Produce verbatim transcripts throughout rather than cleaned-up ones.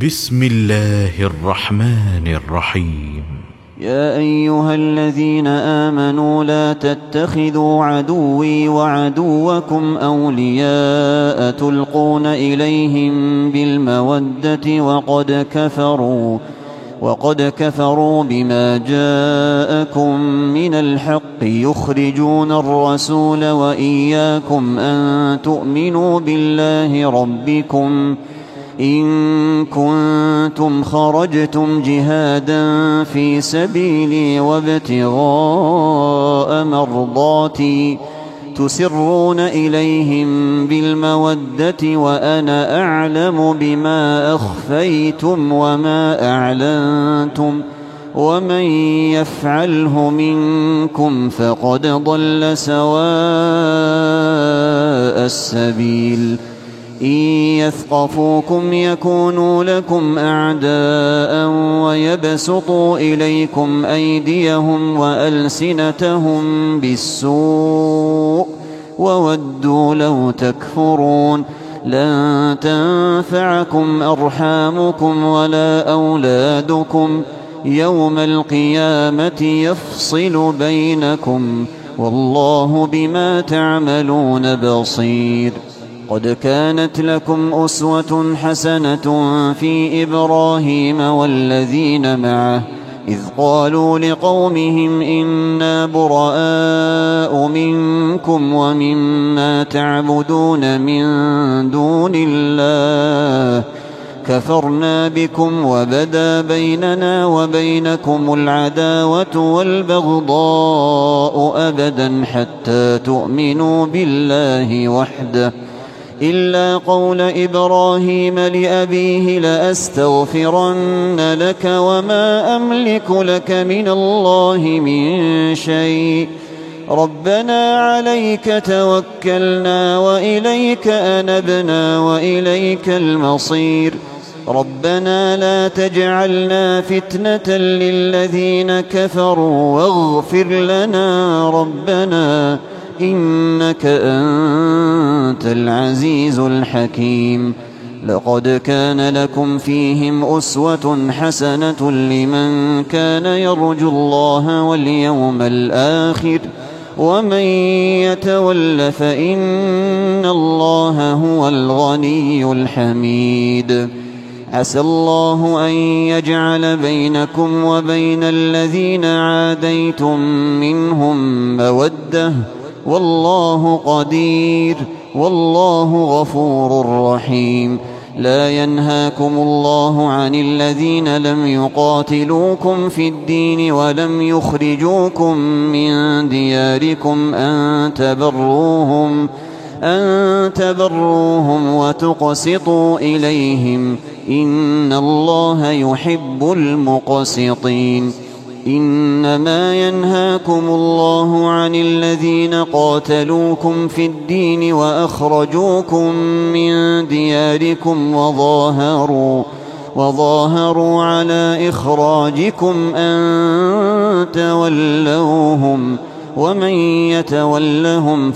بسم الله الرحمن الرحيم. يا أيها الذين آمنوا لا تتخذوا عدوي وعدوكم أولياء تلقون إليهم بالمودة وقد كفروا وقد كفروا بما جاءكم من الحق يخرجون الرسول وإياكم أن تؤمنوا بالله ربكم إن كنتم خرجتم جهادا في سبيلي وابتغاء مرضاتي تسرون إليهم بالمودة وأنا أعلم بما أخفيتم وما أعلنتم ومن يفعله منكم فقد ضل سواء السبيل إن يثقفوكم يكونوا لكم أعداء ويبسطوا إليكم أيديهم وألسنتهم بالسوء وودوا لو تكفرون لن تنفعكم أرحامكم ولا أولادكم يوم القيامة يفصل بينكم والله بما تعملون بصير. قد كانت لكم أسوة حسنة في إبراهيم والذين معه إذ قالوا لقومهم إنا براء منكم ومما تعبدون من دون الله كفرنا بكم وبدا بيننا وبينكم العداوة والبغضاء أبدا حتى تؤمنوا بالله وحده إلا قول إبراهيم لأبيه لأستغفرن لك وما أملك لك من الله من شيء ربنا عليك توكلنا وإليك أنبنا وإليك المصير ربنا لا تجعلنا فتنة للذين كفروا واغفر لنا ربنا إنك أنت العزيز الحكيم. لقد كان لكم فيهم أسوة حسنة لمن كان يرجو الله واليوم الآخر ومن يتول فإن الله هو الغني الحميد. عسى الله أن يجعل بينكم وبين الذين عاديتم منهم مودة والله قدير والله غفور رحيم. لا ينهاكم الله عن الذين لم يقاتلوكم في الدين ولم يخرجوكم من دياركم أن تبروهم أن تبروهم وتقسطوا إليهم إن الله يحب المقسطين. إنما ينهاكم الله عن الذين قاتلوكم في الدين وأخرجوكم من دياركم وظاهروا وظاهروا على إخراجكم أن تولوهم ومن يتولهم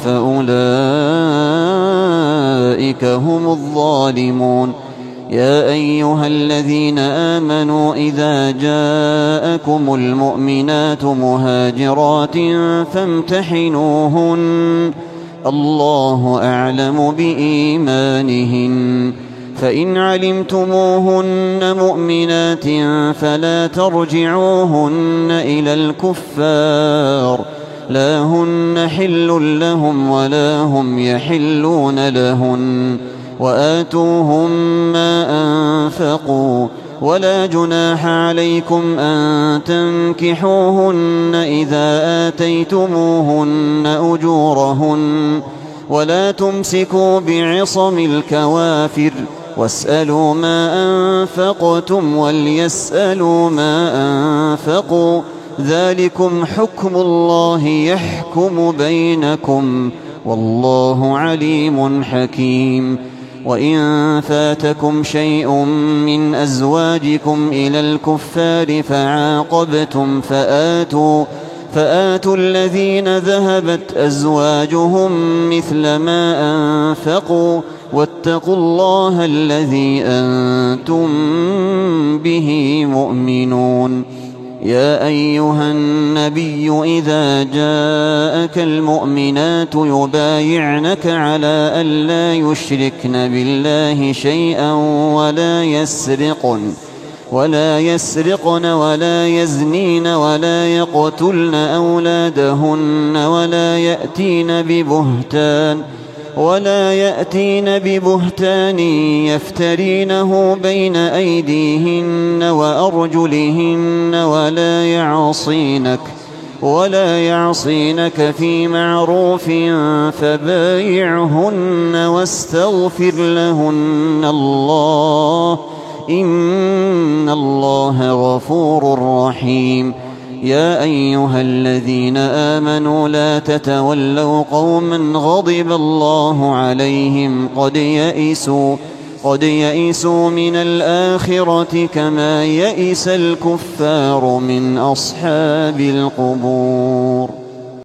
فأولئك هم الظالمون. يا أيها الذين آمنوا إذا جاءكم المؤمنات مهاجرات فامتحنوهن الله أعلم بإيمانهن فإن علمتموهن مؤمنات فلا ترجعوهن إلى الكفار لا هن حل لهم ولا هم يحلون لهن وآتوهم ما أنفقوا ولا جناح عليكم أن تنكحوهن إذا آتيتموهن أجورهن ولا تمسكوا بعصم الكوافر واسألوا ما أنفقتم وليسألوا ما أنفقوا ذلكم حكم الله يحكم بينكم والله عليم حكيم. وإن فاتكم شيء من أزواجكم إلى الكفار فعاقبتم فآتوا فآتوا الذين ذهبت أزواجهم مثل ما أنفقوا واتقوا الله الذي أنتم به مؤمنون. يا أيها النبي إذا جاءك المؤمنات يبايعنك على ألا يشركن بالله شيئا ولا يسرقن ولا يسرقن ولا يزنين ولا يقتلن أولادهن ولا يأتين ببهتان ولا يأتين ببهتان يفترينه بين أيديهن وأرجلهن ولا يعصينك ولا يعصينك في معروف فبايعهن واستغفر لهن الله إن الله غفور رحيم. يا أيها الذين آمنوا لا تتولوا قوما غضب الله عليهم قد يئسوا قد يئسوا من الآخرة كما يئس الكفار من أصحاب القبور.